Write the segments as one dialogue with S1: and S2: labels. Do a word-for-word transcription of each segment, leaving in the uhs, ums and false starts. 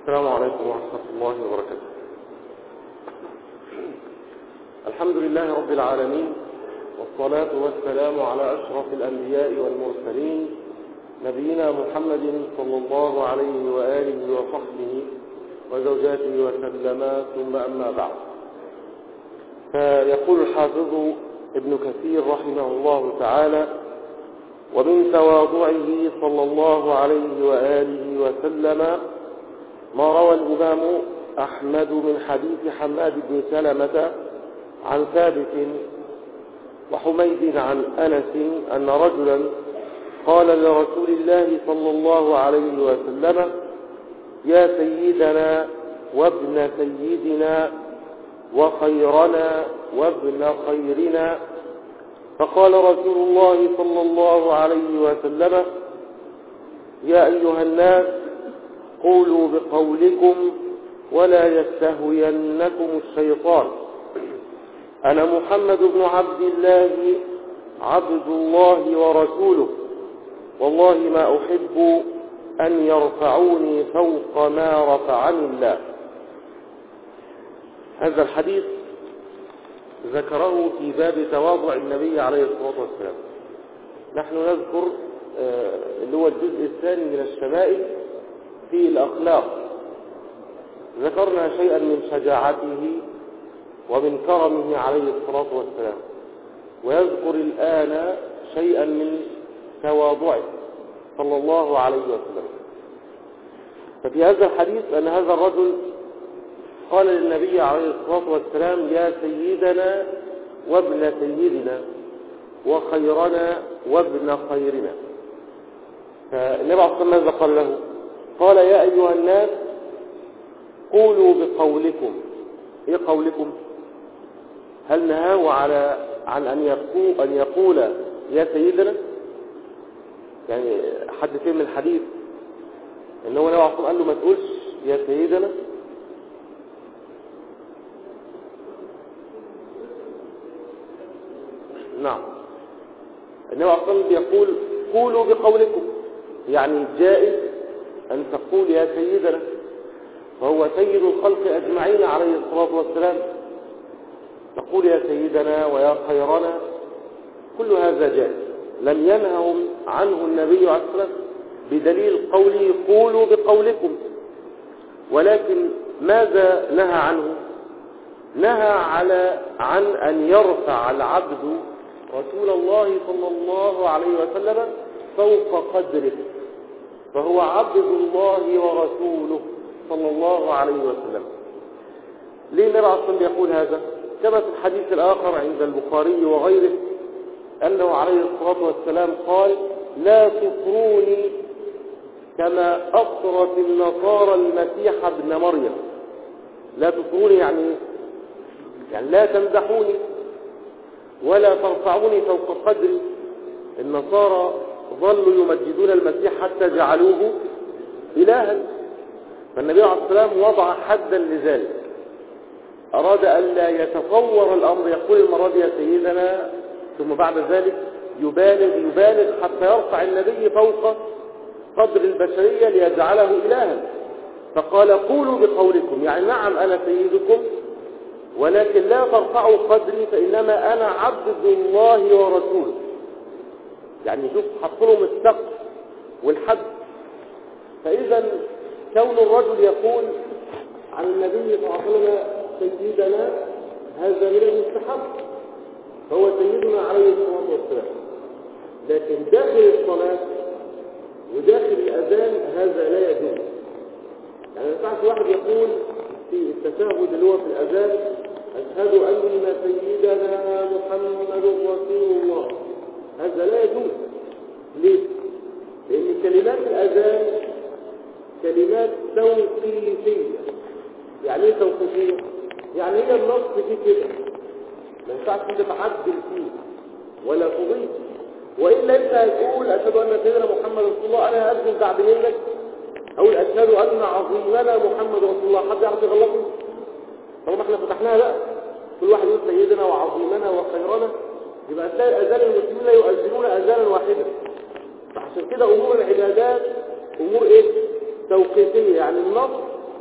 S1: السلام عليكم ورحمة الله وبركاته. الحمد لله رب العالمين، والصلاة والسلام على أشرف الأنبياء والمرسلين نبينا محمد صلى الله عليه وآله وصحبه وزوجاته وسلم، ثم أما بعد. فيقول الحافظ ابن كثير رحمه الله تعالى: ومن تواضعه صلى الله عليه وآله وسلم ما روى الإمام أحمد من حديث حماد بن سلمة عن ثابت وحميد عن أنس أن رجلا قال لرسول الله صلى الله عليه وسلم: يا سيدنا وابن سيدنا وخيرنا وابن خيرنا. فقال رسول الله صلى الله عليه وسلم: يا أيها الناس قولوا بقولكم ولا يستهوينكم الشيطان، أنا محمد بن عبد الله عبد الله ورسوله، والله ما أحب أن يرفعوني فوق ما رفعني الله. هذا الحديث ذكره في باب تواضع النبي عليه الصلاة والسلام. نحن نذكر اللي هو الجزء الثاني من الشمائل في الأخلاق. ذكرنا شيئا من شجاعته ومن كرمه عليه الصلاة والسلام، ويذكر الآن شيئا من تواضعه صلى الله عليه وسلم. ففي هذا الحديث أن هذا الرجل قال للنبي عليه الصلاة والسلام: يا سيدنا وابن سيدنا وخيرنا وابن خيرنا. فالنبي عليه الصلاة والسلام ماذا قال له؟ قال: يا أيها الناس قولوا بقولكم. ايه قولكم؟ هل نهاه على عن أن يقول, أن يقول يا سيدنا؟ يعني حد فهم الحديث إن هو النبي عليه الصلاة والسلام قال له ما تقولش يا سيدنا؟ نعم، النبي عليه الصلاة والسلام يقول قولوا بقولكم، يعني جائز أن تقول يا سيدنا، فهو سيد الخلق أجمعين عليه الصلاة والسلام. تقول يا سيدنا ويا خيرنا، كل هذا جائز، لم ينههم عنه النبي عليه الصلاة والسلام بدليل قوله قولوا بقولكم. ولكن ماذا نهى عنه؟ نهى على عن أن يرفع العبد رسول الله صلى الله عليه وسلم فوق قدره، فهو عبد الله ورسوله صلى الله عليه وسلم. ليه النبي عليه الصلاة والسلام يقول هذا؟ كما في الحديث الآخر عند البخاري وغيره أنه عليه الصلاة والسلام قال: لا تطروني كما أطرت النصارى المسيح ابن مريم. لا تطروني يعني يعني لا تمدحوني ولا ترفعوني فوق قدري. النصارى ظلوا يمجدون المسيح حتى جعلوه إلها، فالنبي عليه الصلاة والسلام وضع حدا لذلك، أراد أن لا يتطور الأمر، يقول المرة دي يا سيدنا، ثم بعد ذلك يبالغ يبالغ حتى يرفع النبي فوق قدر البشرية ليجعله إلها. فقال قولوا بقولكم، يعني نعم أنا سيدكم، ولكن لا ترفعوا قدري، فإنما أنا عبد الله ورسوله. يعني شوف حط لهم السقف والحد. فإذا كون الرجل يقول عن النبي صلى الله عليه وسلم سيدنا، هذا من المستحب، فهو سيدنا عليه الصلاة والسلام. لكن داخل الصلاة وداخل الأذان هذا لا يجوز. يعني ما ينفعش واحد يقول في التشهد اللي هو في الأذان: أشهد أن سيدنا محمد رسول الله. هذا لا يجوز. ليه؟ لأن كلمات الأذان كلمات توقيفية. يعني ايه توقيفية؟ يعني هي النص فيه كده، ما ينفعش انت تعدل فيه ولا تضيف. وإلا انت هتقول أشهد أن سيدنا محمد رسول الله، أنا هأذن بعد منك أقول أشهد أن عظيمنا محمد رسول الله، حد يعرف يغلطه؟ طالما احنا فتحناها بقى كل واحد يقول سيدنا وعظيمنا وخيرنا، يبقى تلاقي الأذان المسلمين لا يؤذنون أذانا واحدا. فعشان كده أمور العبادات أمور إيه؟ توقيفية. يعني النص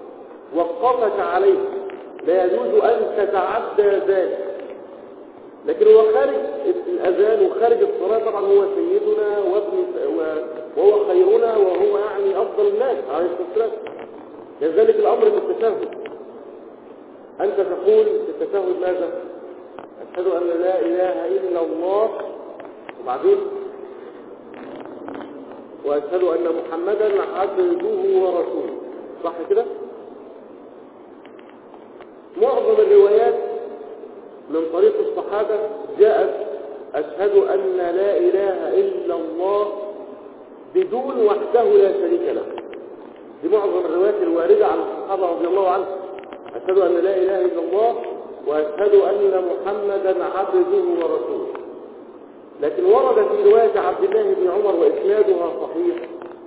S1: وقفك عليه لا يجوز أن تتعدى ذلك. لكن هو خارج الأذان وخارج الصلاة طبعا هو سيدنا وابن وهو خيرنا وهو يعني أفضل الناس عليه الصلاة والسلام. كذلك الأمر في التشهد، أنت تقول في التشهد ماذا؟ أشهد أن لا إله إلا الله، وبعدين وأشهد أن محمدا عبده ورسوله، صح كده؟ معظم الروايات من طريق الصحابة جاءت أشهد أن لا إله إلا الله بدون وحده لا شريك له. دي معظم الروايات الواردة عن الصحابة رضي الله عنهم، أشهد أن لا إله إلا الله وأشهد أن محمدا عبده ورسوله. لكن ورد في رواية عبد الله بن عمر وإسنادها صحيح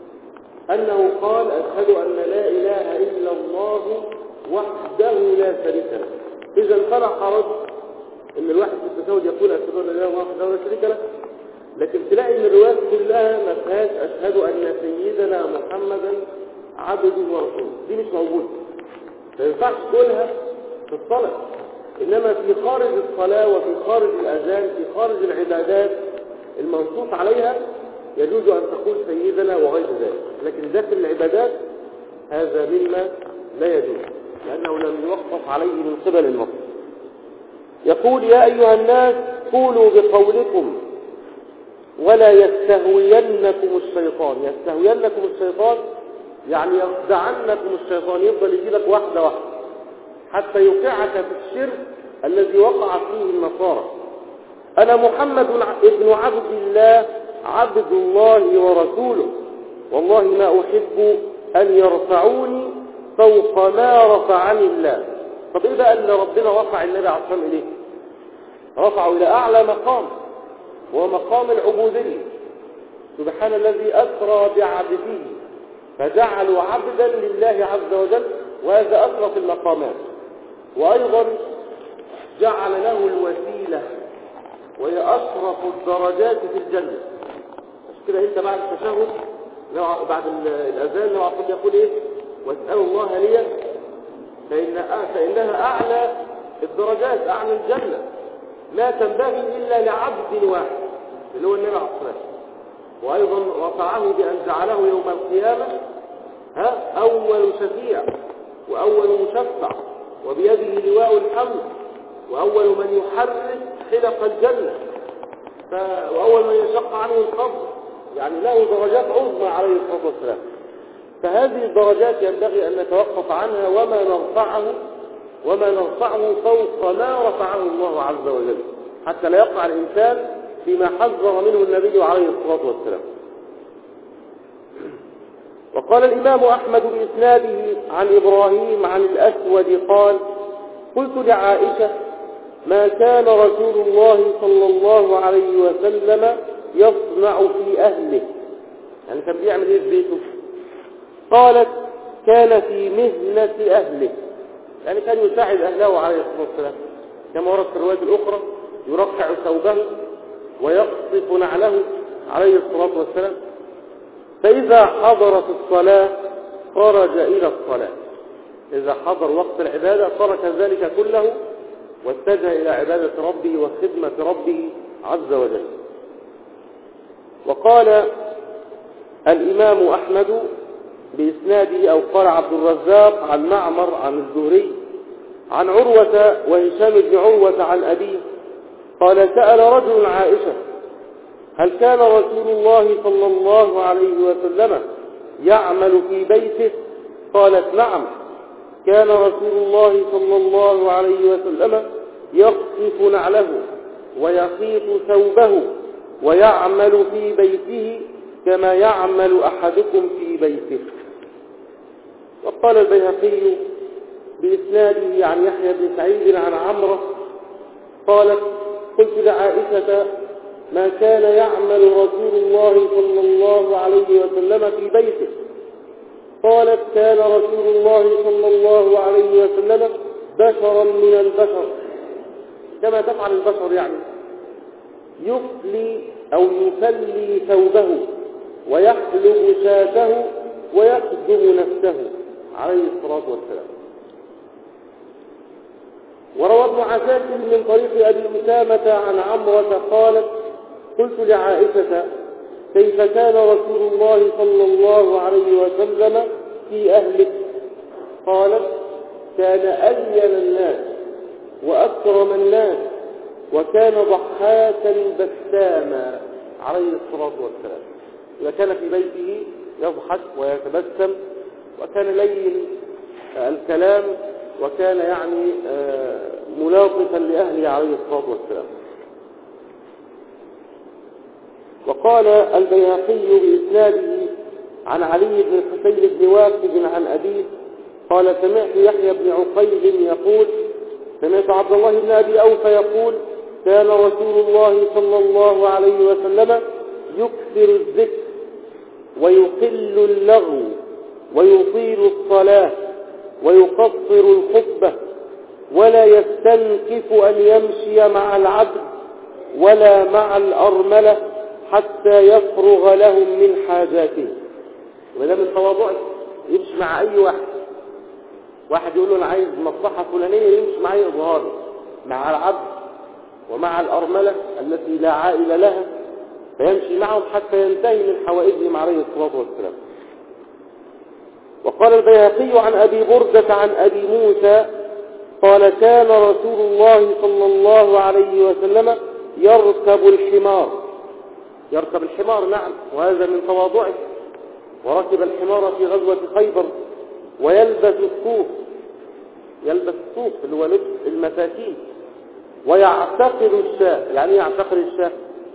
S1: أنه قال أشهد أن لا إله إلا الله وحده لا شريك له. إذا فلا حرج إن الواحد في التشهد يقول أشهد أن لا إله إلا الله وحده لا شريك له، لكن تلاقي إن الروايات كلها ما فيهاش أشهد أن سيدنا محمدا عبده ورسوله، دي مش موجودة، ما ينفعش تقولها في الصلاة. إنما في خارج الصلاة وفي خارج الأذان في خارج العبادات المنصوص عليها يجوز أن تقول سيدنا وغير ذلك، لكن داخل العبادات هذا مما لا يجوز لأنه لم يوقف عليه من قبل النص. يقول يا أيها الناس قولوا بقولكم ولا يستهوينكم الشيطان. يستهوينكم الشيطان يعني يخدعنكم الشيطان، يفضل يجيلك واحدة واحدة حتى يوقعك في الشرك الذي وقع فيه النصارى. أنا محمد ابن عبد الله عبد الله ورسوله والله ما أحب أن يرفعوني فوق ما رفعني الله. طب إيه بقى اللي ربنا رفع النبي عليه الصلاة والسلام إليه؟ رفعه إلى أعلى مقام وهو مقام العبودية. سبحان الذي أسرى بعبده فجعلوا عبدا لله عز وجل، وهذا أشرف المقامات. وأيضا جعل له الوسيلة وهي أشرف الدرجات في الجنة. مش كده أنت بعد التشهد بعد الأذان لو عقب يقول إيه؟ واسألوا الله لي فإن فإنها أعلى الدرجات، أعلى الجنة، لا تنبغي إلا لعبد واحد اللي هو النبي عليه الصلاة والسلام. وأيضا رفعه بأن جعله يوم القيامة ها أول شفيع وأول مشفع وبيده لواء الحمد وأول من يحرك حلق الجنة ف... وأول من يشق عنه القبر، يعني له درجات عظمى عليه الصلاة والسلام. فهذه الدرجات ينبغي أن نتوقف عنها وما نرفعه وما نرفعه فوق ما رفعه الله عز وجل، حتى لا يقع الإنسان فيما حذر منه النبي عليه الصلاة والسلام. وقال الإمام أحمد بإسناده عن إبراهيم عن الأسود قال قلت لعائشة ما كان رسول الله صلى الله عليه وسلم يصنع في أهله، يعني كان بيعمل إيه في بيته؟ قالت كان في مهنة أهله، يعني كان يساعد أهله عليه الصلاة والسلام، كما ورد في الرواية الأخرى يرقع ثوبه ويقصف نعله عليه الصلاة والسلام. فإذا حضرت الصلاة خرج إلى الصلاة، إذا حضر وقت العبادة ترك ذلك كله واتجه إلى عبادة ربه وخدمة ربه عز وجل. وقال الإمام أحمد بإسناده أو قال عبد الرزاق عن معمر عن الزهري عن عروة وهشام بن عروة عن أبيه قال سأل رجل عائشة هل كان رسول الله صلى الله عليه وسلم يعمل في بيته؟ قالت نعم، كان رسول الله صلى الله عليه وسلم يقصف نعله ويخيط ثوبه ويعمل في بيته كما يعمل أحدكم في بيته. وقال البيهقي بإسناده عن يحيى بن سعيد عن عمرو قالت قلت لعائشة ما كان يعمل رسول الله صلى الله عليه وسلم في بيته؟ قالت كان رسول الله صلى الله عليه وسلم بشرا من البشر، كما تفعل البشر، يعني يفلي أو يفلي ثوبه ويحلب شاته ويخدم نفسه عليه الصلاة والسلام. وروى ابن عساكر من طريق أبي أسامة عن عمرة قالت قلت لعائشة كيف كان رسول الله صلى الله عليه وسلم في أهله؟ قالت كان ألين الناس وأكرم الناس وكان ضحاكا بساما عليه الصلاة والسلام. وكان في بيته يضحك ويتبسم وكان لين الكلام وكان يعني ملاطفا لأهله عليه الصلاة والسلام. وقال البيهقي بإسناده عن علي بن الحسين بن واقد عن أبيه قال سمعت يحيى بن عقيل يقول سمعت عبد الله بن أبي أوفى يقول كان رسول الله صلى الله عليه وسلم يكثر الذكر ويقل اللغو ويطيل الصلاة ويقصر الخطبة ولا يستنكف أن يمشي مع العبد ولا مع الأرملة حتى يفرغ لهم من حاجاته. وده من تواضعه يمشي مع أي واحد، واحد يقول له أنا عايز مصلحة فلانية يمشي معي إظهاري مع العبد ومع الأرملة التي لا عائل لها فيمشي معهم حتى ينتهي من حوائجهم عليه الصلاة والسلام. وقال البيهقي عن أبي بردة عن أبي موسى قال كان رسول الله صلى الله عليه وسلم يركب الحمار يركب الحمار نعم، وهذا من تواضعه. وركب الحمار في غزوة خيبر ويلبس الصوف يلبس الصوف اللي هو لبس المساكين ويعتقر الشاة. يعني يعتقر الشاة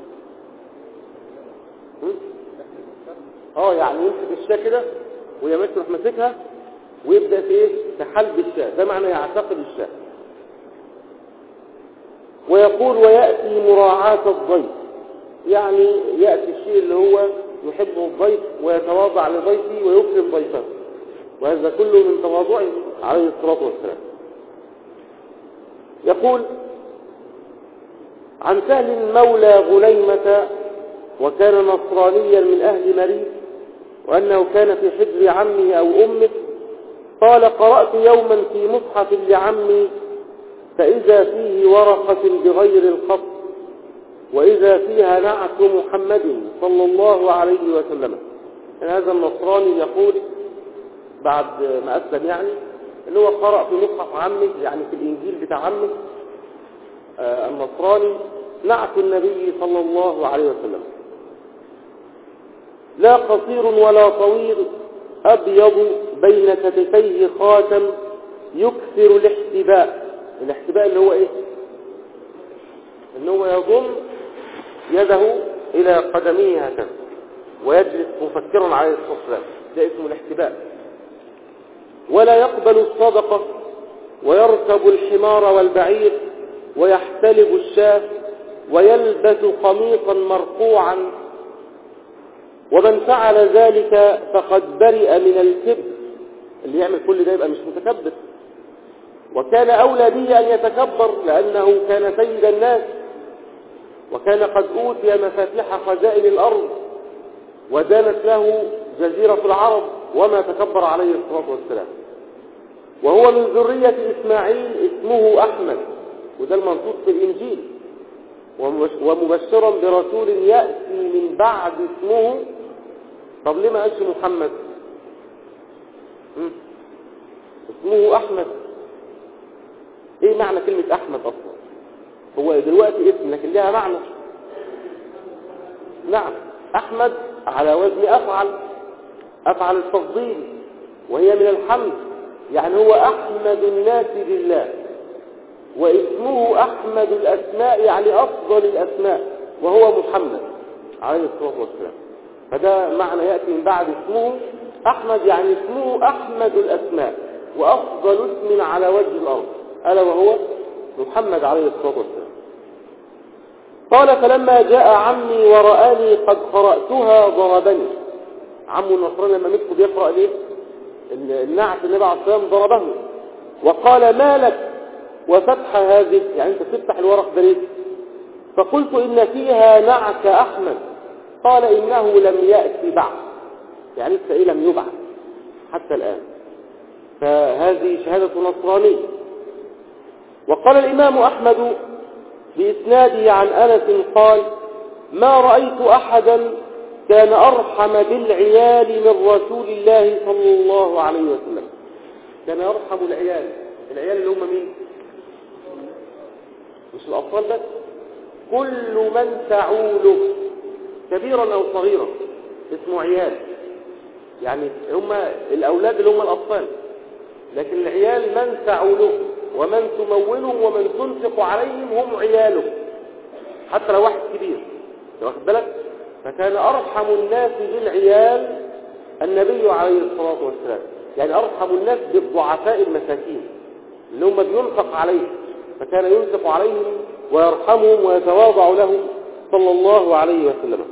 S1: اه يعني يمسك الشاة كده ويمسك ماسكها ويبدأ في ايه في حلب الشاة، ده معنى يعتقر الشاة. ويقول ويأتي مراعاة الضيف، يعني يأتي الشيء اللي هو يحبه الضيف ويتواضع لضيفه ويكرم ضيفه، وهذا كله من تواضعه عليه الصلاة والسلام. يقول عن سهل مولى غنيمة وكان نصرانيا من أهل مريد وأنه كان في حجر عمه أو أمه قال قرأت يوما في مصحف لعمي فإذا فيه ورقة بغير الخط وإذا فيها نعت محمد صلى الله عليه وسلم. هذا النصراني يقول بعد ما أسلم يعني اللي هو قرأ في مصحف عمه يعني في الإنجيل بتاع عمه آه النصراني نعت النبي صلى الله عليه وسلم لا قصير ولا طويل أبيض بين كتفيه خاتم يكثر الاحتباء. الاحتباء اللي هو إيه؟ إنه هو يضم يده إلى قدميه هكذا ويجلس مفكرا عليه الصلاة والسلام، ده اسمه الاحتباء. ولا يقبل الصدقة ويركب الحمار والبعير ويحتلب الشاة ويلبس قميصا مرقوعا. ومن فعل ذلك فقد برئ من الكبر، اللي يعمل كل ده يبقى مش متكبر. وكان أولى به أن يتكبر لأنه كان سيد الناس وكان قد أوتي مفاتيح خزائن الأرض ودانت له جزيرة العرب وما تكبر عليه الصلاة والسلام. وهو من ذرية إسماعيل اسمه أحمد، وده المنصوص في الإنجيل، ومبشرا برسول يأتي من بعد اسمه. طب ليه ما قالش محمد؟ اسمه أحمد. ايه معنى كلمة أحمد أصلا؟ هو دلوقتي اسم لكن لها معنى. نعم أحمد على وزن أفعل أفعل التفضيل وهي من الحمد، يعني هو أحمد الناس بالله، واسمه أحمد الأسماء يعني أفضل الأسماء وهو محمد عليه الصلاة والسلام. فده معنى يأتي من بعد اسمه أحمد، يعني اسمه أحمد الأسماء وأفضل اسم على وجه الأرض ألا وهو محمد عليه الصلاة والسلام. قال فلما جاء عمي ورآني قد قرأتها ضربني. عمه النصراني لما مسكه بيقرأ ليه النعت النبي عليه الصلاة والسلام ضربه وقال ما لك وفتح هذه، يعني انت تفتح الورق ده ليه؟ فقلت إن فيها نعت أحمد. قال إنه لم يأتي بعد، يعني لسه إيه لم يبعث حتى الآن. فهذه شهادة نصراني. وقال الإمام أحمد بإسناده عن أنس قال: ما رأيت أحدا كان أرحم بالعيال من رسول الله صلى الله عليه وسلم. كان يرحم العيال. العيال اللي هم مين؟ مش الأطفال بس، كل من تعوله كبيرا أو صغيرا اسمه عيال. يعني هم الأولاد اللي هم الأطفال، لكن العيال من تعوله ومن تمولهم ومن تنفق عليهم هم عياله، حتى لو واحد كبير. واخد بالك؟ فكان أرحم الناس بالعيال النبي عليه الصلاة والسلام، يعني أرحم الناس بالضعفاء المساكين اللي هم بينفق عليهم، فكان ينفق عليهم ويرحمهم ويتواضع لهم صلى الله عليه وسلم.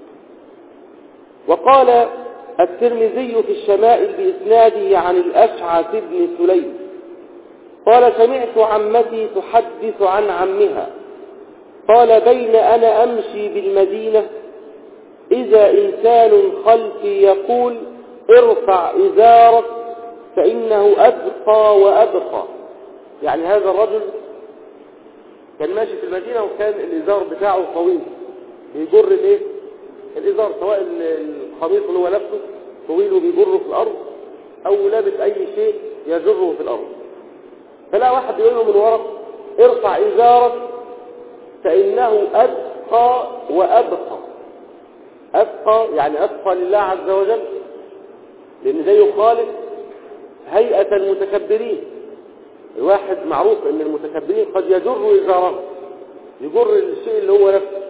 S1: وقال الترمذي في الشمائل بإسناده عن الأشعث بن سليم قال: سمعت عمتي تحدث عن عمها قال: بين أنا أمشي بالمدينة إذا إنسان خلفي يقول: ارفع إزارك فإنه أبقى وأبقى. يعني هذا الرجل كان ماشي في المدينة وكان الإزار بتاعه طويل، بيجر الايه؟ الإزار، سواء الخميص اللي هو لابسه طويل وبيجره في الأرض أو لابس أي شيء يجره في الأرض. فلا واحد يقول له من وراء: ارفع إزارك فإنه أبقى وأبقى. أبقى يعني أبقى لله عز وجل، لأن ده يخالف هيئة المتكبرين. الواحد معروف أن المتكبرين قد يجر إزاره، يجر الشيء اللي هو نفسه.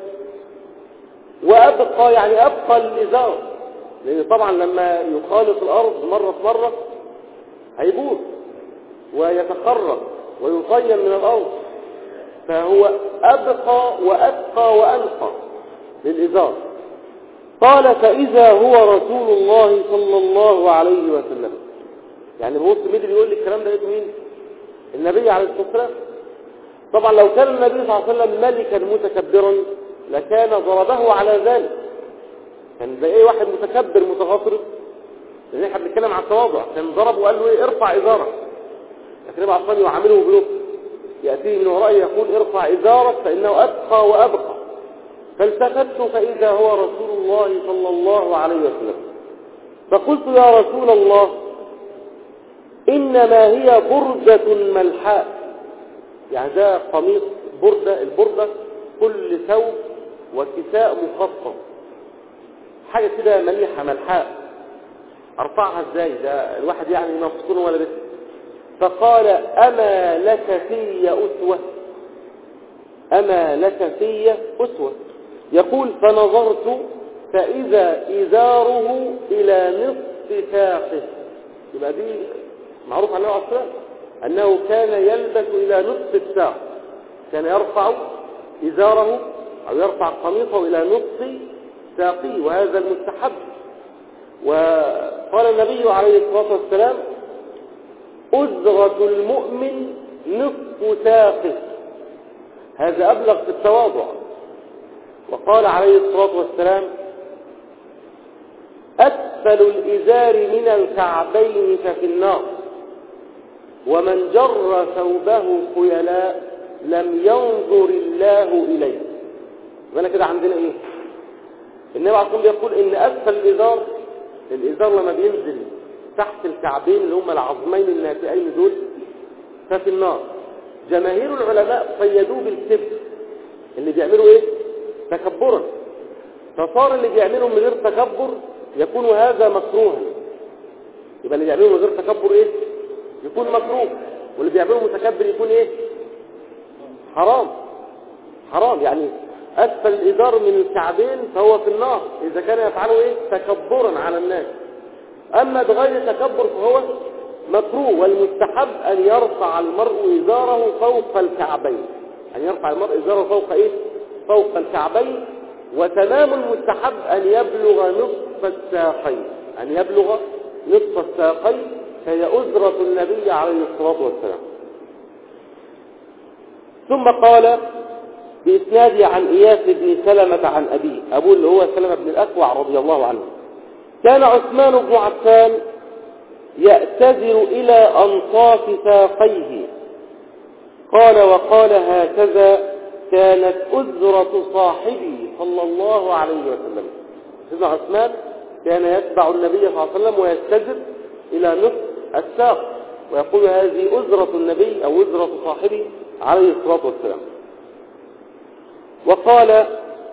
S1: وأبقى يعني أبقى الإزار، لأن طبعا لما يخالط الأرض مرة في مرة هيبوظ ويتخرج ويطين من الأرض، فهو أبقى وأبقى وأنقى للإزار. قال: فإذا هو رسول الله صلى الله عليه وسلم. يعني بص مين اللي بيقول لي الكلام ده؟ مين؟ النبي عليه الصلاة والسلام. طبعا لو كان النبي صلى الله عليه وسلم ملكا متكبرا لكان ضربه على ذلك، كان زي اي واحد متكبر متغطرس، لان احنا بنتكلم عن التواضع، كان ضربه وقال له ايه؟ ارفع ازارك. لكن النبي عليه يعامله بلطف، ياتيه من ورائه يقول: ارفع ازارك فانه ابقى وابقى. فالتفت فاذا هو رسول الله صلى الله عليه وسلم، فقلت: يا رسول الله، انما هي بردة ملحاء. يعني ده قميص بردة، البردة كل ثوب وكساء مخصص، حاجة كده مليحة ملحاء، ارفعها ازاي؟ ده الواحد يعني نفسكن ولا بس. فقال: اما لك في اسوة؟ اما لك في اسوة؟ يقول: فنظرت فاذا ازاره الى نصف ساقه. يبقى دي معروف عنه اصلا انه كان يلبس الى نصف الساق، كان يرفع ازاره او يرفع قميصه الى نصف ساقيه، وهذا المستحب. وقال النبي عليه الصلاة والسلام: أزرة المؤمن نصف ساقه. هذا أبلغ في التواضع. وقال عليه الصلاة والسلام: أسفل الإزار من الكعبين ففي النار، ومن جر ثوبه خيلاء لم ينظر الله إليه. يبقى كده عندنا إيه؟ النبي عليه الصلاة والسلام يقول إن أسفل الإزار، الإزار لما بينزل تحت الكعبين اللي هم العظمين الناتئين دول ففي النار. جماهير العلماء قيدوه بالكبر، اللي بيعملوا إيه؟ تكبرا. فصار اللي بيعمله من غير تكبر يكون هذا مكروها. يبقى اللي بيعمله من غير تكبر إيه؟ يكون مكروه، واللي بيعمله متكبر يكون إيه؟ حرام. حرام. يعني أسفل الإزار من الكعبين فهو في النار إذا كان يفعله إيه؟ تكبرا على الناس. أما بغير تكبر فهو مكروه، والمستحب أن يرفع المرء إزاره فوق الكعبين، أن يرفع المرء إزاره فوق إيه؟ فوق الكعبين. وتمام المستحب أن يبلغ نصف الساقين، أن يبلغ نصف الساقين، فهي أزرة النبي عليه الصلاة والسلام. ثم قال بإسناده عن إياس بن سلمة عن أبيه، أبوه اللي هو سلمة بن الأكوع رضي الله عنه: كان عثمان بن عفان يأتذر إلى أنصاف ساقيه. قال وقال هكذا كانت أزرة صاحبي صلى الله عليه وسلم. سيدنا عثمان كان يتبع النبي صلى الله عليه وسلم ويستجر إلى نصف الساق ويقول هذه أزرة النبي أو أزرة صاحبي عليه الصلاة والسلام. وقال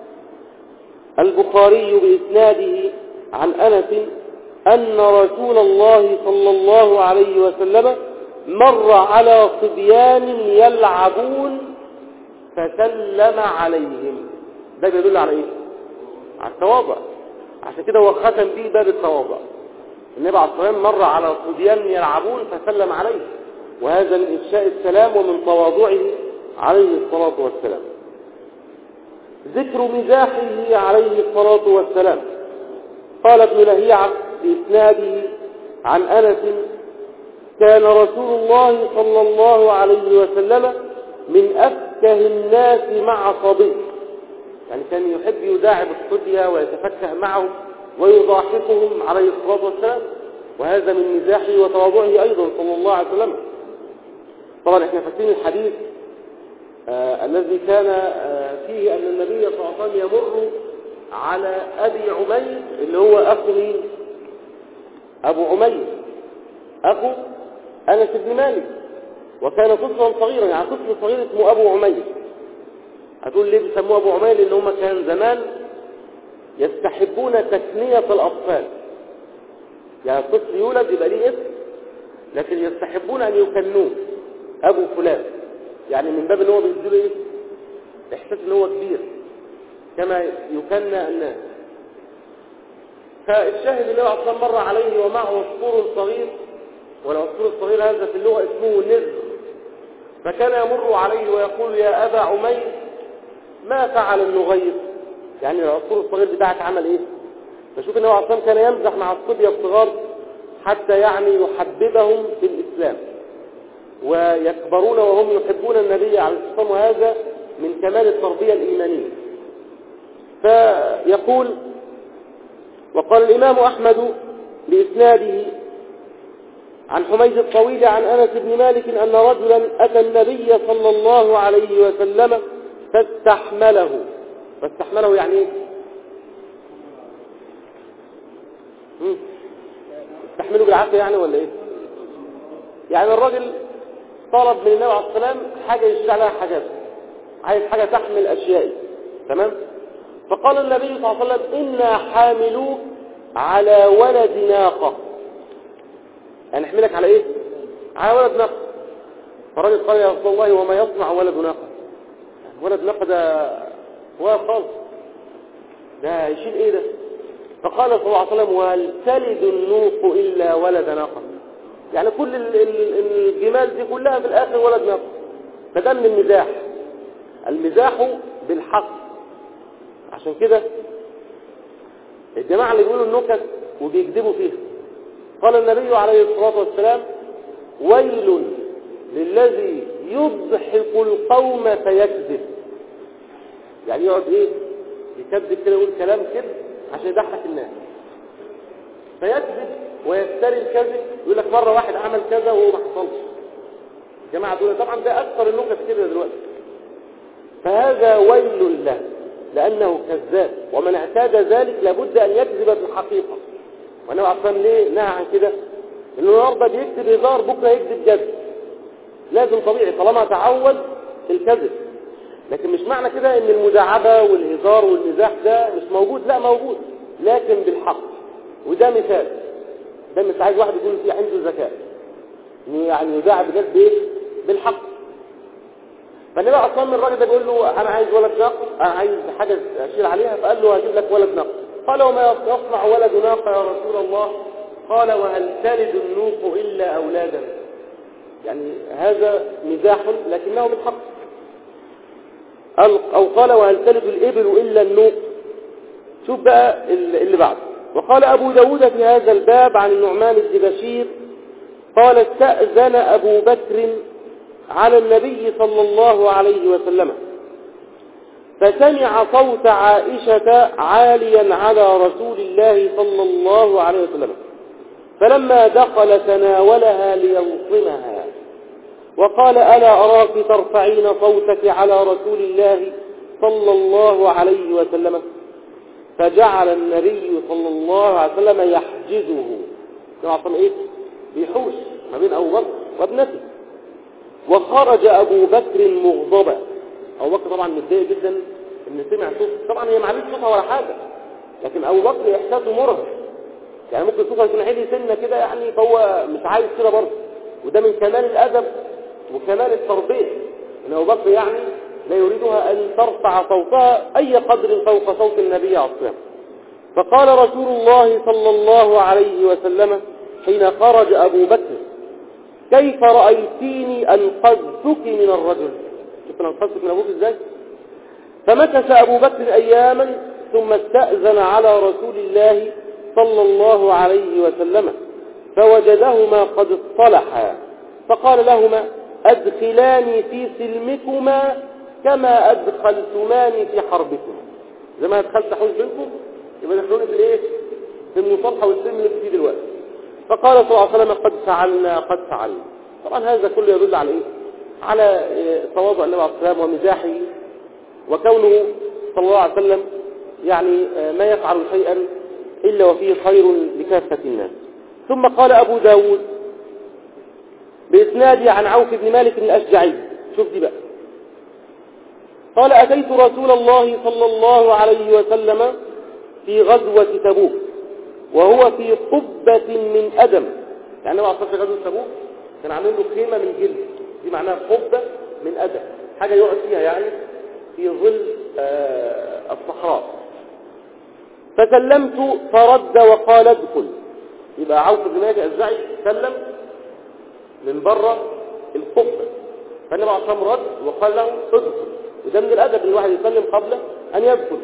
S1: البخاري بإسناده عن أنس أن رسول الله صلى الله عليه وسلم مر على صبيان يلعبون فسلم عليهم. ده بيدل على ايه؟ على التواضع. عشان كده هو ختم به باب التواضع. النبي عليه الصلاة والسلام مر على صبيان يلعبون فسلم عليه، وهذا من إفشاء السلام ومن تواضعه عليه الصلاة والسلام. ذكر مزاحه عليه الصلاة والسلام. قال ابن لهيعة بإسناده عن أنس كان رسول الله صلى الله عليه وسلم من أفكه الناس مع صبي، يعني كان يحب يداعب الصبية ويتفكه معهم ويضاحكهم عليه الصلاة والسلام، وهذا من مزاحه وتواضعه أيضا صلى الله عليه وسلم. طبعا احنا فاكرين الحديث آه الذي كان آه فيه أن النبي صلى الله عليه وسلم يمر على أبي عمير اللي هو أخو مين؟ أبو عمير أخو أنس بن مالك، وكان طفلا صغيرا، يعني طفل صغير اسمه أبو عمير. هتقول ليه بيسموه أبو عمير؟ لأن هم كان زمان يستحبون تكنية الأطفال، يعني الطفل يولد يبقى ليه اسم لكن يستحبون أن يكنوه أبو فلان، يعني من باب ان هو بيديله ايه؟ احساس ان هو كبير كما يكنى الناس. فالشاهد اللي هو مر عليه ومعه عصفور صغير، والعصفور الصغير هذا في اللغة اسمه نذر، فكان يمر عليه ويقول يا أبا عمير ما فعل النغير، يعني العصفور الصغير بتاعك عمل ايه؟ فشوف ان هو عصام كان يمزح مع الصبية الصغار حتى يعني يحببهم في الإسلام ويكبرون وهم يحبون النبي عليه الصلاة والسلام، وهذا من كمال التربية الإيمانية. فيقول وقال الإمام أحمد بإسناده عن حميد الطويل عن أنس بن مالك أن رجلا أتى النبي صلى الله عليه وسلم فاستحمله. فاستحمله يعني ايه؟ استحمله بالعافية يعني ولا ايه؟ يعني الرجل طلب من النبي عليه الصلاة والسلام حاجة يشتري عليها حاجات، عايز حاجة تحمل أشياء، تمام؟ فقال النبي صلى الله عليه وسلم إنا حاملوك على ولد ناقة. يعني نحملك على ايه؟ على ولد ناقة. فالرجل قال يا رسول الله وما يصنع ولد ناقة؟ يعني ولد ناقة ده هو خالص، ده يشيل ايه ده؟ فقال صلى الله عليه وسلم وهل تلد النوق إلا ولد ناقة؟ يعني كل الجمال دي كلها في الآخر ولد ناقة. فده من المزاح، المزاح بالحق. عشان كده الجماعة اللي بيقولوا النكت وبيكذبوا فيها، قال النبي عليه الصلاة والسلام ويل للذي يضحك القوم فيكذب. يعني يقعد ايه؟ يكذب كده يقول كلام كده عشان يضحك الناس، فيكذب ويفتري الكذب، يقول لك مرة واحد عمل كذا وهو ما حصلش. الجماعة دول طبعا ده أكثر النكت كده دلوقتي. فهذا ويل له لأنه كذاب، ومن اعتاد ذلك لابد أن يكذب بالحقيقة. وأنا أعرف ليه نهى عن كده؟ إنه النهارده بيكذب هزار بكرة يكذب جد، لازم طبيعي طالما تعود الكذب. لكن مش معنى كده إن المداعبة والهزار والمزاح ده مش موجود، لا موجود لكن بالحق. وده مثال، ده مش عايز واحد يكون فيه عنده ذكاء إنه يعني يداعب بجد إيه؟ بالحق. فالنبي أصلا من الراجل ده بيقول له أنا عايز ولد ناقة، أنا عايز حاجة أشيل عليها، فقال له هجيب لك ولد ناقة. قال وما يصنع ولد ناقة يا رسول الله؟ قال وهل تلد النوق إلا أولادا؟ يعني هذا مزاح لكنه بالحق. أو قال وهل تلد الإبل إلا النوق؟ شوف بقى اللي بعد. وقال أبو داود في هذا الباب عن النعمان بن بشير قال استأذن أبو بكر على النبي صلى الله عليه وسلم فسمع صوت عائشة عاليا على رسول الله صلى الله عليه وسلم، فلما دخل تناولها ليلطمها وقال ألا أراك ترفعين صوتك على رسول الله صلى الله عليه وسلم؟ فجعل النبي صلى الله عليه وسلم يحجزه، يعطم إيه؟ بيحوش ما بين أبو بكر وابنته. وخرج أبو بكر مغضبا، أبو بكر طبعا متضايق جدا إن سمع صوت، طبعا هي معلش صوتها ولا حاجة، لكن أبو بكر إحساسه مرهق، يعني ممكن صوتها يكون عالي سنة كده يعني، فهو مش عايز كده برضه، وده من كمال الأدب وكمال التربية، إن أبو بكر يعني لا يريدها أن ترفع صوتها أي قدر فوق صوت النبي عليه الصلاة والسلام. فقال رسول الله صلى الله عليه وسلم حين خرج أبو بكر: كيف رأيتيني أنقذتك من الرجل؟ شوف أنا أنقذتك من أبوك إزاي؟ فمكث أبو بكر أياما ثم استأذن على رسول الله صلى الله عليه وسلم فوجدهما قد اصطلحا، فقال لهما: أدخلاني في سلمكما كما أدخلتماني في حربكما، زي ما دخلت حوش بينكم يبقى دخلوني في الايه؟ في المصالحة والسلم اللي فيه دلوقتي. فقال صلى الله عليه وسلم: قد فعلنا قد فعلنا. طبعا هذا كله يدل على ايه؟ على تواضع النبي عليه الصلاة والسلام ومزاحه، وكونه صلى الله عليه وسلم يعني ما يفعل شيئا إلا وفيه خير لكافة الناس. ثم قال أبو داود بإسناده عن عوف بن مالك الأشجعي، شوف دي بقى، قال: أتيت رسول الله صلى الله عليه وسلم في غزوة تبوك وهو في قبة من أدم، يعني هو أصلا في غزوة تبوك كان عامل له خيمة من جلد، دي معناها قبة من أدم، حاجة يقعد فيها يعني في ظل آه الصحراء. فسلمت فرد وقال: ادخل. يبقى عوف بن مالك الأشجعي سلم من بره القبة، فالنبي عليه الصلاة والسلام رد وقال له: ادخل. وده من الأدب ان الواحد يسلم قبل أن يدخل.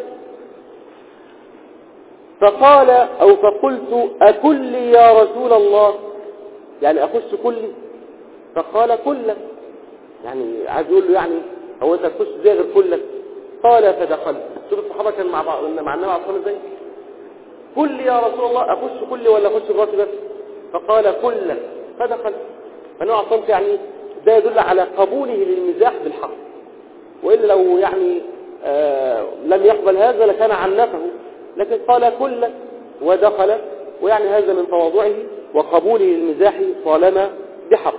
S1: فقال أو فقلت: أكلي يا رسول الله؟ يعني أخش كلي؟ فقال: كلك. يعني عايز يقول له يعني هو أنت تخش زي غير كلك؟ قال: فدخلت. شوف الصحابة كان مع بعض مع النبي عليه الصلاة والسلام ازاي؟ كلي يا رسول الله، أخش كلي ولا أخش براسي بس؟ فقال: كلك. فدخلت. فالنبي عليه الصلاة والسلام يعني ده يدل على قبوله للمزاح بالحق، وإلا لو يعني آه لم يقبل هذا لكان عنفه، لكن قال: كلك ودخل، ويعني هذا من تواضعه وقبوله للمزاح طالما بحق.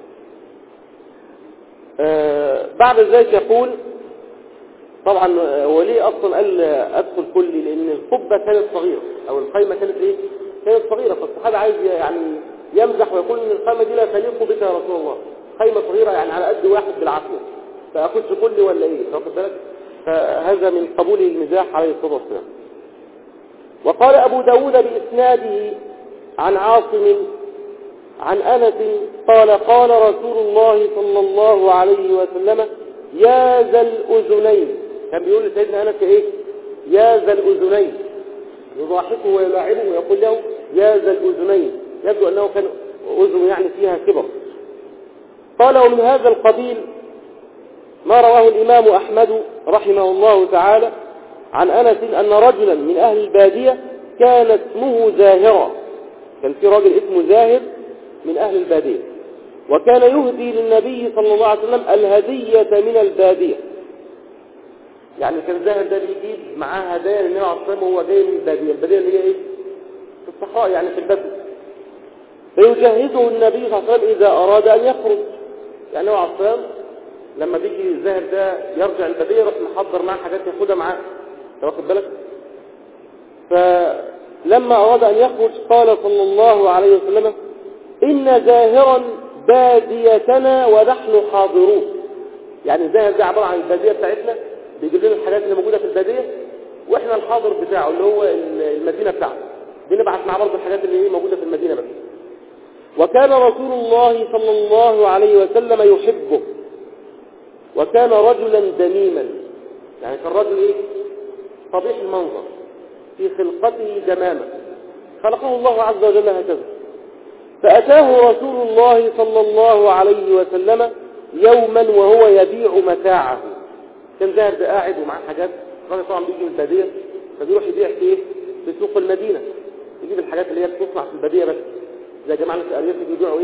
S1: آه بعد ذلك يقول طبعا وليه أصلا قال أدخل كلي؟ لأن القبة كانت صغيرة أو الخيمة كانت إيه؟ كانت صغيرة، فالصحابة عايز يعني يمزح ويقول إن الخيمة دي لا تليق بك يا رسول الله، خيمة صغيرة يعني على قد واحد بالعافية، فأخش كلي ولا إيه؟ فاخد بالك؟ فهذا من قبوله المزاح عليه الصلاة والسلام. وقال أبو داود بإسناده عن عاصم عن أنس قال: قال رسول الله صلى الله عليه وسلم: يا ذا الأذنين. كان بيقول لسيدنا أنس إيه؟ يا ذا الأذنين، يضاحكه ويلاعبه ويقول له: يا ذا الأذنين، يبدو أنه كان أذن يعني فيها كبر. قال: ومن هذا القبيل ما رواه الإمام أحمد رحمه الله تعالى عن أنس أن رجلا من أهل البادية كان اسمه زاهرا، كان في راجل اسمه زاهر من أهل البادية، وكان يهدي للنبي صلى الله عليه وسلم الهدية من البادية، يعني كان زاهر ده بيجيب معاه هدايا للنبي عليه الصلاة والسلام وهو جاي من البادية، البادية اللي هي إيه؟ في الصحراء يعني في البدو، فيجهزه النبي صلى الله عليه وسلم إذا أراد أن يخرج، يعني النبي عليه الصلاة والسلام لما بيجي الزاهر ده يرجع البادية يروح محضر معاه حاجات ياخدها معاه، واخد بالك؟ فلما أراد أن يخرج قال صلى الله عليه وسلم: إن زاهرا باديتنا ونحن حاضرون، يعني الزاهر ده عبارة عن البادية بتاعتنا، بيجيب لنا الحاجات اللي موجودة في البادية، وإحنا الحاضر بتاعه اللي هو المدينة بتاعته، بنبعث معاه برضه الحاجات اللي موجودة في المدينة بس. وكان رسول الله صلى الله عليه وسلم يحبه، وكان رجلا دميما، يعني كان رجل إيه؟ قبيح المنظر، في خلقته دمامة، خلقه الله عز وجل هكذا. فأتاه رسول الله صلى الله عليه وسلم يوما وهو يبيع متاعه، كان زاهر ده قاعد ومعاه حاجات، الراجل طبعا بيجي من البادية فبيروح يبيع في ايه؟ في سوق المدينة، يجيب الحاجات اللي هي بتصنع في البادية بس، زي جماعة الأرياف بيبيعوا ايه؟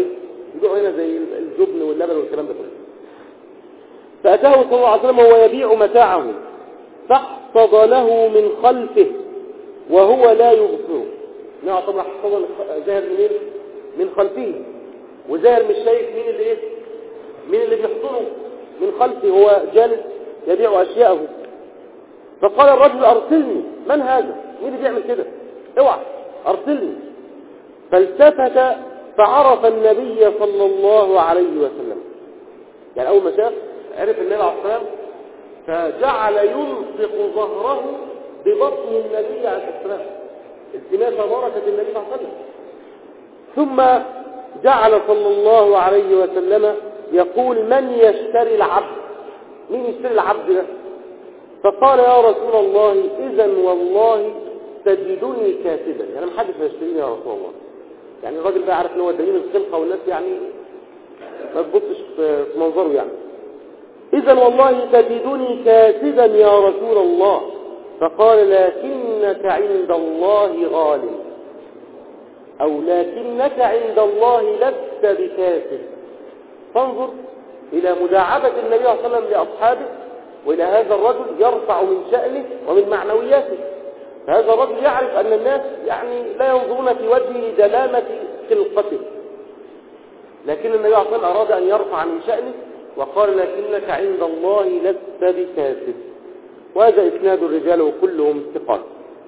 S1: يبيعوا هنا زي الجبن واللبن والكلام ده كله. فأتاه صلى الله عليه وسلم وهو يبيع متاعه فاحتضنه من خلفه وهو لا يبصره. نعم طبعا احتضن زاهر منين؟ من خلفه، وزاهر مش شايف مين اللي ايه؟ مين اللي بيحضنه من خلفه، هو جالس يبيع أشياءه. فقال الرجل أرسلني. من هذا؟ مين اللي بيعمل كده؟ اوعى أرسلني. فالتفت فعرف النبي صلى الله عليه وسلم، يعني أول ما شاف عرف النبي عليه الصلاة والسلام، فجعل يلصق ظهره ببطن النبي عليه الصلاة والسلام التماس بركة النبي صلى الله عليه وسلم. ثم جعل صلى الله عليه وسلم يقول من يشتري العبد؟ مين يشتري العبد ده؟ فقال يا رسول الله إذن والله تجدني كاتبا، يعني ما حدش هيشتريني يا رسول الله. يعني الراجل ده عارف ان هو دليل الخلقة والناس يعني ما تبصش في منظره. يعني إذن والله تجدني كاتبا يا رسول الله. فقال لكنك عند الله غالب، أو لكنك عند الله لست بكاتب. فانظر إلى مداعبة النبي صلى الله عليه وسلم لأصحابه، وإلى هذا الرجل يرفع من شأنه ومن معنوياته. فهذا الرجل يعرف أن الناس يعني لا ينظرون في وجهه دلامة خلقته، لكن النبي صلى الله عليه وسلم أراد أن يرفع من شأنه وقال لكنك عند الله لست بكاتب. وهذا إسناد الرجال وكلهم ثقات.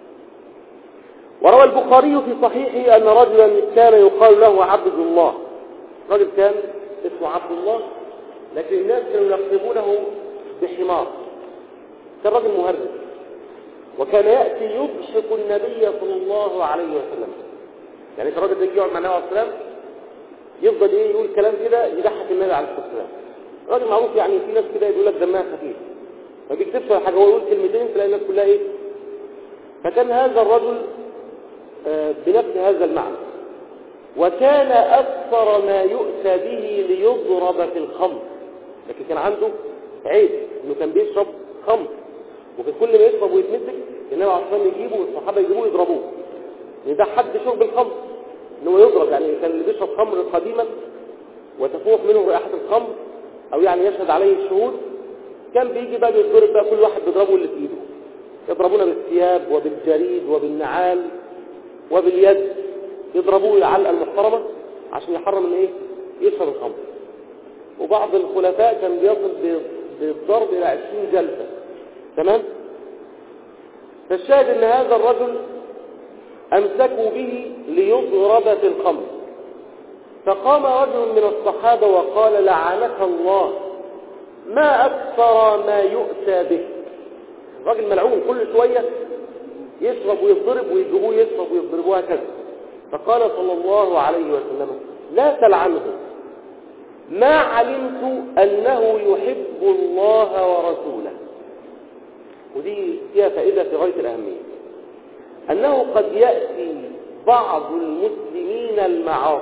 S1: وروى البخاري في صحيحه أن رجلا كان يقال له عبد الله. رجل كان اسمه عبد الله، لكن الناس كانوا يلقبونه بحمار. كان رجل مهرج، وكان يأتي يضحك النبي صلى الله عليه وسلم. يعني كان الراجل ده يجي يقعد مع النبي عليه الصلاة والسلام يفضل ايه يقول كلام كده يضحك النبي عليه الصلاة والسلام. راجل معروف، يعني في ناس كده يقول لك دمها خفيف، ما بيكتبش ولا حاجه، هو يقول كلمتين تلاقي الناس كلها ايه. فكان هذا الرجل آه بنفس هذا المعنى، وكان اكثر ما يؤتى به ليضرب في الخمر. لكن كان عنده عيب انه كان بيشرب خمر، وكان كل ما يشرب ويتمسك النبي عليه الصلاه والسلام يجيبه والصحابه يجيبوه يضربوه. يعني ده حد شرب الخمر ان هو يضرب. يعني كان اللي بيشرب خمر قديما وتفوح منه رائحه الخمر او يعني يشهد عليه الشهود، كان بيجي بقى يضرب بقى كل واحد بيضربه اللي في ايده. يضربونه بالثياب وبالجريد وبالنعال وباليد، يضربوه العلقه المحترمه عشان يحرم ان ايه يشرب الخمر. وبعض الخلفاء كان بيصل بالضرب الى عشرين جلسه. تمام. فالشاهد ان هذا الرجل امسكوا به ليضرب في الخمر. فقام رجل من الصحابه وقال لعنك الله، ما أكثر ما يؤتى به. الراجل ملعون كل شوية يشرب ويضرب ويجيبوه يشرب ويضربوه هكذا. فقال صلى الله عليه وسلم لا تلعنه، ما علمت أنه يحب الله ورسوله. ودي فيها فائدة في غاية الأهمية، أنه قد يأتي بعض المسلمين المعاصي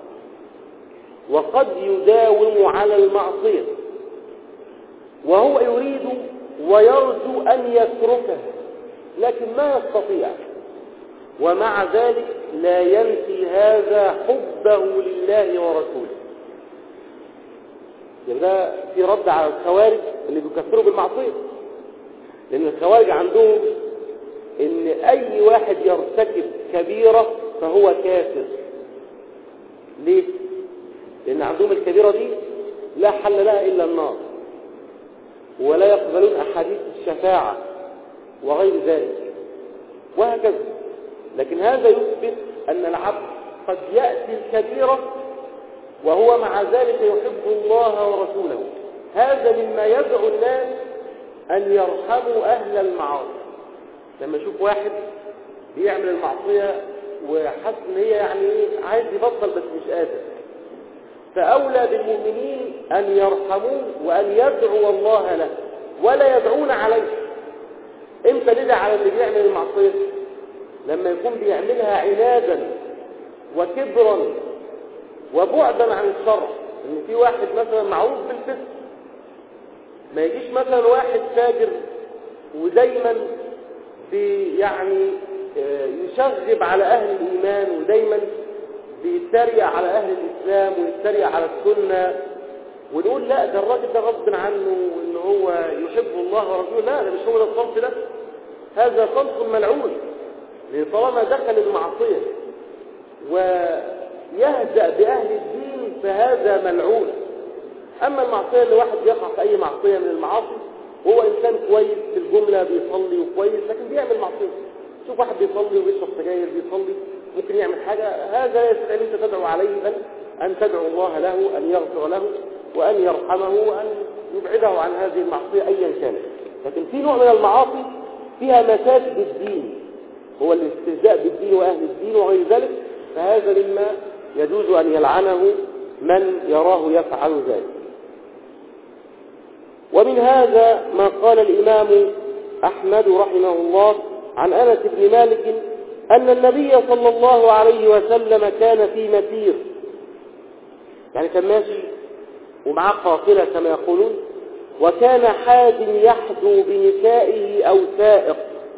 S1: وقد يداوم على المعصية وهو يريد ويرجو أن يتركه، لكن ما يستطيع، ومع ذلك لا ينفي هذا حبه لله ورسوله. يعني ده في رد على الخوارج اللي بيكفروا بالمعصية، لأن الخوارج عندهم إن أي واحد يرتكب كبيرة فهو كافر. ليه؟ لأن عندهم الكبيرة دي لا حل لها إلا النار، ولا يقبلون أحاديث الشفاعة وغير ذلك وهكذا. لكن هذا يثبت أن العبد قد يأتي الكبيرة وهو مع ذلك يحب الله ورسوله. هذا مما يدعو الناس أن يرحموا أهل المعاصي. لما يشوف واحد بيعمل المعصية وحس ان هي يعني عايز يبطل بس مش قادر، فأولى بالمؤمنين أن يرحموه وأن يدعو الله له ولا يدعون عليه. امتى ندعى على اللي بيعمل المعصية؟ لما يكون بيعملها عنادا وكبرا وبعدا عن الشرع. ان في واحد مثلا معروف بالفسق، ما يجيش مثلا واحد تاجر ودايما يعني يشغب على أهل الإيمان ودايما بيتريق على أهل الإسلام ويتريق على السنة، ونقول لا ده الراجل ده غصب عنه وإن هو يحب الله ورسوله. لا، ده مش هو ده الصنف ده، هذا صنف ملعون، لأن طالما دخل المعصية ويهزأ بأهل الدين فهذا ملعون. أما المعصية اللي واحد يقع في أي معصية من المعاصي وهو إنسان كويس في الجملة بيصلي وكويس لكن بيعمل معصية، شوف واحد بيصلي وبيشرب سجاير بيصلي ممكن يعمل حاجة، هذا لا يستطيع أن أنت تدعو عليه، بل أن تدعو الله له أن يغفر له وأن يرحمه وأن يبعده عن هذه المعصية أيا كانت. لكن في نوع من المعاصي فيها مفاسد الدين، هو الاستهزاء بالدين وأهل الدين وغير ذلك، فهذا مما يجوز أن يلعنه من يراه يفعل ذلك. ومن هذا ما قال الإمام أحمد رحمه الله عن أنس بن مالك أن النبي صلى الله عليه وسلم كان في مسير، يعني كان ماشي ومعاه قافلة كما يقولون، وكان حاد يحدو بنسائه أو سائق.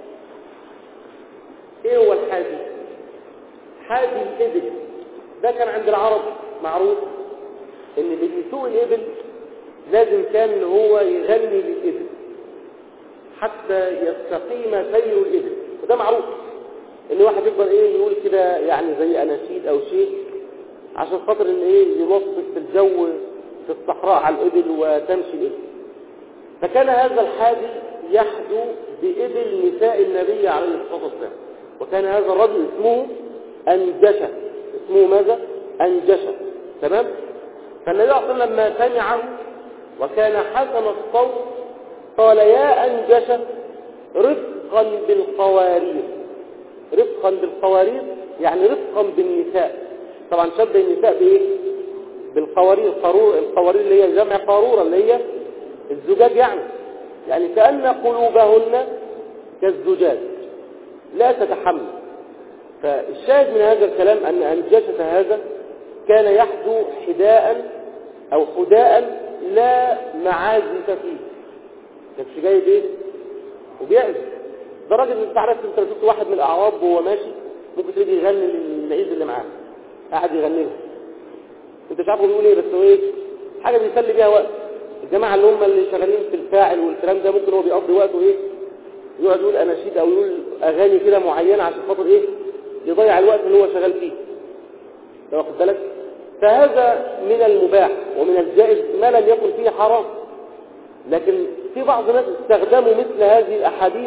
S1: إيه هو الحادي؟ حادي الإبل ده كان عند العرب معروف إن اللي بيسوق الإبل لازم كان هو يغني للإبل حتى يستقيم سير الإبل، وده معروف إن واحد يفضل إيه يقول كده يعني زي أناشيد أو شيء عشان خاطر إن إيه يوصف في الجو في الصحراء على الإبل وتمشي الإبل. فكان هذا الحادي يحدو بإبل نساء النبي عليه الصلاة والسلام، وكان هذا الرجل اسمه أنجشة، اسمه ماذا؟ أنجشة، تمام؟ فالنبي صلى الله عليه وسلم لما سمعه وكان حسن الصوت قال يا أنجشة رفقا بالقوارير. رفقا بالقوارير يعني رفقا بالنساء، طبعا شبه النساء بإيه؟ بالقوارير. قارور، القوارير اللي هي جمع قارورة اللي هي الزجاج، يعني يعني كأن قلوبهن كالزجاج لا تتحمل. فالشاهد من هذا الكلام أن أنجشة هذا كان يحدو حداء أو حداء لا معازف فيه، كانش جايب ايه وبيعزف. ده راجل انت عارف، انت لو شفت واحد من الاعراب وهو ماشي ممكن تلاقيه يغني للعيد اللي معاه، قاعد يغني له، انت مش عارفه بيقول ايه بس هو ايه حاجه بيسلي بيها وقت. الجماعه اللي هم اللي شغالين في الفاعل والكلام ده ممكن هو بيقضي وقته ايه يقعد يقول اناشيد او يقول اغاني كده معينه عشان خاطر ايه يضيع الوقت اللي هو شغال فيه، ده واخد بالك؟ فهذا من المباح ومن الجائز ما لم يكن فيه حرام. لكن في بعض الناس استخدموا مثل هذه الأحاديث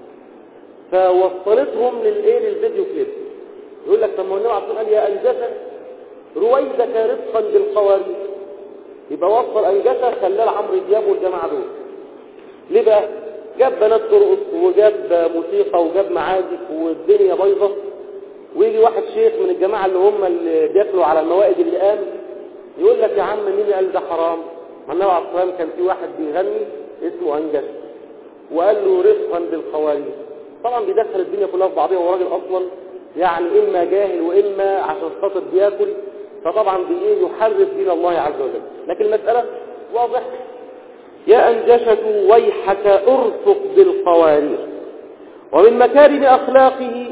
S1: فوصلتهم للإيه للفيديو كليب، يقول لك طب ما النبي عليه الصلاة والسلام قال يا أنجشة رويدك رفقا بالقوارير، يبقى وصل أنجشة خلاه لعمرو دياب والجماعة دول. ليه بقى؟ جاب بنات ترقص وجاب موسيقى وجاب معازف والدنيا بايظة، ويجي واحد شيخ من الجماعة اللي هم اللي بياكلوا على الموائد اللي قام يقول لك يا عم مين قال ده حرام؟ ما النبي عليه الصلاة والسلام كان في واحد بيغني اسمه أنجشة وقال له رفقا بالقوارير. طبعا بيدخل الدنيا كلها في بعضها، وراجل أصلا يعني إما جاهل وإما عشان خاطر بياكل، فطبعا بإيه يحرف دين الله عز وجل. لكن المسألة واضح. يا أنجشة ويحك أرفق بالقوارير. ومن مكارم أخلاقه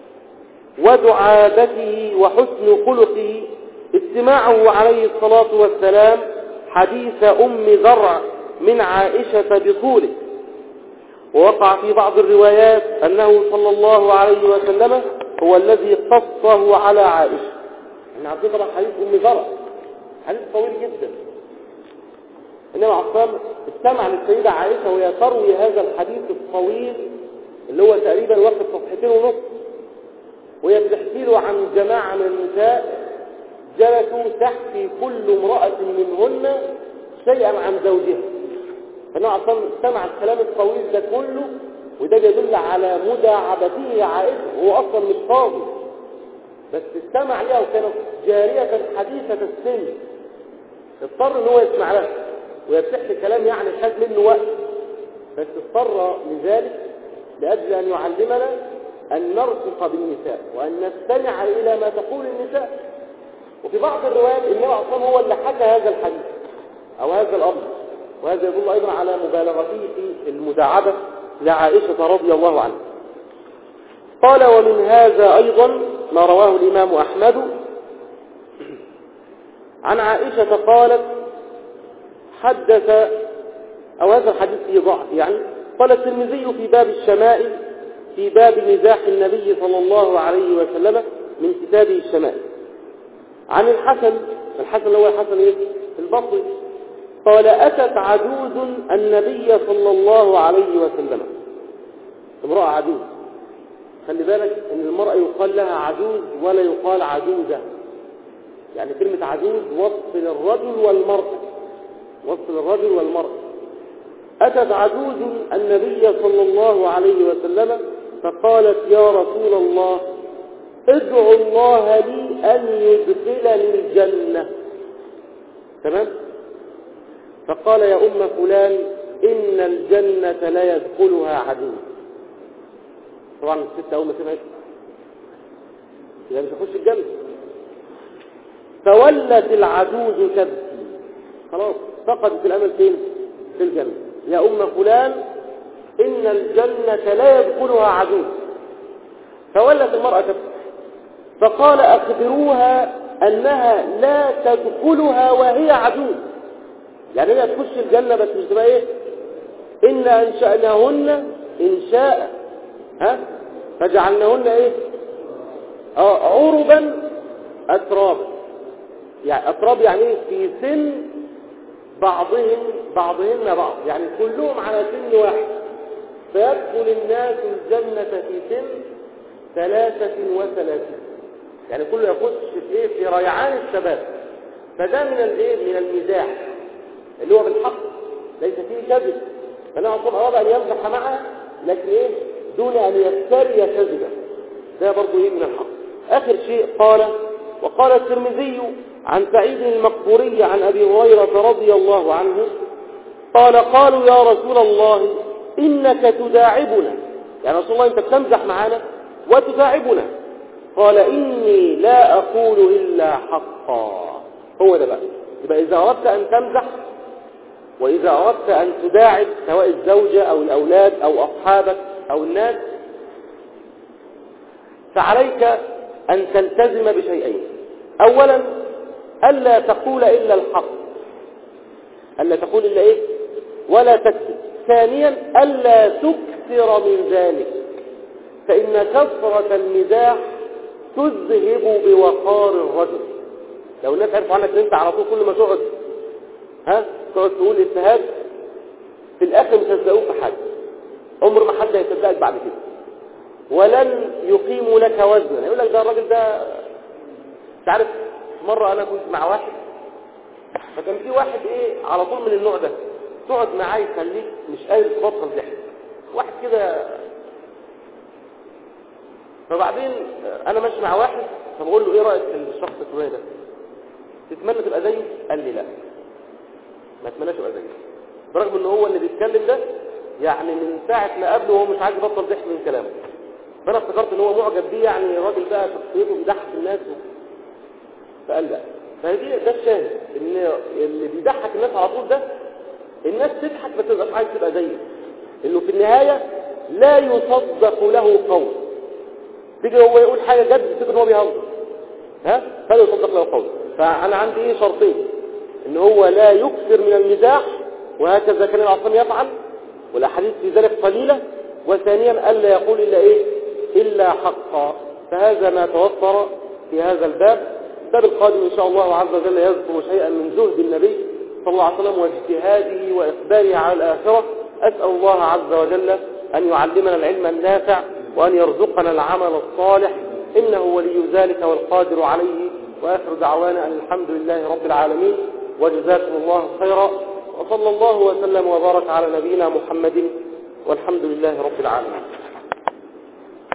S1: ودعابته وحسن خلقه استماعه عليه الصلاة والسلام حديث أم ذرع من عائشة بطوله. ووقع في بعض الروايات أنه صلى الله عليه وسلم هو الذي قصه على عائشة. احنا عارفين طبعا حديث أم ذرع حديث طويل جدا، إنما عصام استمع للسيدة عائشة وهي تروي هذا الحديث الطويل اللي هو تقريبا واخد صفحتين ونص، وهي بتحكي له عن جماعة من النساء جلسوا تحكي كل امرأة منهن شيئا عن زوجها. فالنبي عليه الصلاة والسلام استمع الكلام الطويل ده كله، وده يدل على مداعبته عائشة، هو أصلا مش فاضي بس استمع لها وكانت جارية حديثة السن، اضطر ان هو يسمع لها وهي بتحكي كلام يعني خد منه وقت، بس اضطر لذلك لأجل أن يعلمنا أن نرفق بالنساء وأن نستمع إلى ما تقول النساء. وفي بعض الروايات النبي عليه الصلاة والسلام هو اللي حكى هذا الحديث أو هذا الأمر، وهذا يدل أيضا على مبالغته في المداعبة لعائشة رضي الله عنها. قال ومن هذا أيضا ما رواه الإمام أحمد عن عائشة قالت حدث، أو هذا الحديث فيه ضعف يعني، قال الترمذي في باب الشمائل في باب مزاح النبي صلى الله عليه وسلم من كتابه الشمائل عن الحسن، الحسن اللي هو الحسن إيه؟ البصري، قال أتت عجوز النبي صلى الله عليه وسلم، امرأة عجوز. خلي بالك ان المرأة يقال لها عجوز ولا يقال عجوزة، يعني كلمة عجوز وصف للرجل والمرأة، وصف للرجل والمرأة. أتت عجوز النبي صلى الله عليه وسلم فقالت يا رسول الله ادعو الله لي أن يدخلني الجنة. تمام؟ فقال يا أم فلان إن الجنة لا يدخلها عجوز. طبعا الست أول ما سمعت يبقى مش هخش الجنة. فولت العجوز تبكي، خلاص فقدت الأمل فين؟ في الجنة. يا أم فلان إن الجنة لا يدخلها عجوز. فولت المرأة تبكي، فقال أخبروها أنها لا تدخلها وهي عجوز، يعني هي تخش الجنة بس مش تبقى إيه؟ إن أنشأناهن إنشاء ها فجعلناهن إيه؟ آه عربا أترابا، يعني أتراب يعني إيه؟ في سن بعضهم بعضهن بعض، يعني كلهم على سن واحد. فيدخل الناس الجنة في سن ثلاثة وثلاثين، يعني كله يخش في إيه؟ في ريعان الشباب. فده من الإيه؟ من المزاح اللي هو بالحق ليس فيه كذب، فأنا أصبح أراد أن يمزح معها لكن إيه؟ دون أن يفتري كذبا، ده برضو إيه؟ من الحق. آخر شيء قال وقال الترمذي عن سعيد المقبوري عن أبي هريرة رضي الله عنه قال قالوا يا رسول الله إنك تداعبنا، يعني رسول الله أنت بتمزح معنا وتداعبنا. قال إني لا أقول إلا حقا. هو ده بقى، يبقى إذا أردت أن تمزح وإذا أردت أن تداعب سواء الزوجة أو الأولاد أو أصحابك أو الناس، فعليك أن تلتزم بشيئين. أولا ألا تقول إلا الحق، ألا تقول إلا إيه؟ ولا تكذب. ثانيا ألا تكثر من ذلك، فإن كثرة المزاح تذهب بوقار الرجل. لو الناس عرفوا عنك ان انت على طول كل ما تقعد ها تقعد تقول اجتهاد، في الاخر مش هيصدقوك في حاجه، عمر ما حد هيصدقك بعد كده، ولن يقيموا لك وزنا. يقول لك ده الراجل ده مش عارف. مره انا كنت مع واحد، فكان في واحد ايه على طول من النوع ده، تقعد معاه يخليك مش قادر تبطل ضحك، واحد كده. فبعدين انا ماشي مع واحد فبقول له ايه رايك في الشخص الفلاني ده؟ تتمنى تبقى زيه؟ قال لي لا، ما اتمناش ابقى زيه، برغم ان هو اللي بيتكلم ده يعني من ساعه ما قابله وهو مش عايز يبطل ضحك من كلامه. فانا افتكرت ان هو معجب بيه، يعني الراجل بقى شخصيته بيضحك الناس و... فقال لا. فهذه ده الشاهد ان اللي بيضحك الناس على طول ده الناس تضحك ما تبقاش عايز تبقى زيه، انه في النهايه لا يصدق له قول. تيجي هو يقول حاجه جد تفتكر ان هو بيهزر، ها فلا يصدق له قول. فانا عندي ايه شرطين، ان هو لا يكثر من المزاح وهكذا كان العصام يفعل والاحاديث في ذلك قليله، وثانيا الا يقول الا ايه؟ الا حقا. فهذا ما توفر في هذا الباب. الباب القادم ان شاء الله عز وجل يذكر شيئا من زهد النبي صلى الله عليه وسلم واجتهاده واقباله على الاخره. اسال الله عز وجل ان يعلمنا العلم النافع وان يرزقنا العمل الصالح، انه ولي ذلك والقادر عليه. واخر دعوانا ان الحمد لله رب العالمين، وجزاكم الله خيرا، وصلى الله وسلم وبارك على نبينا محمد، والحمد لله رب العالمين.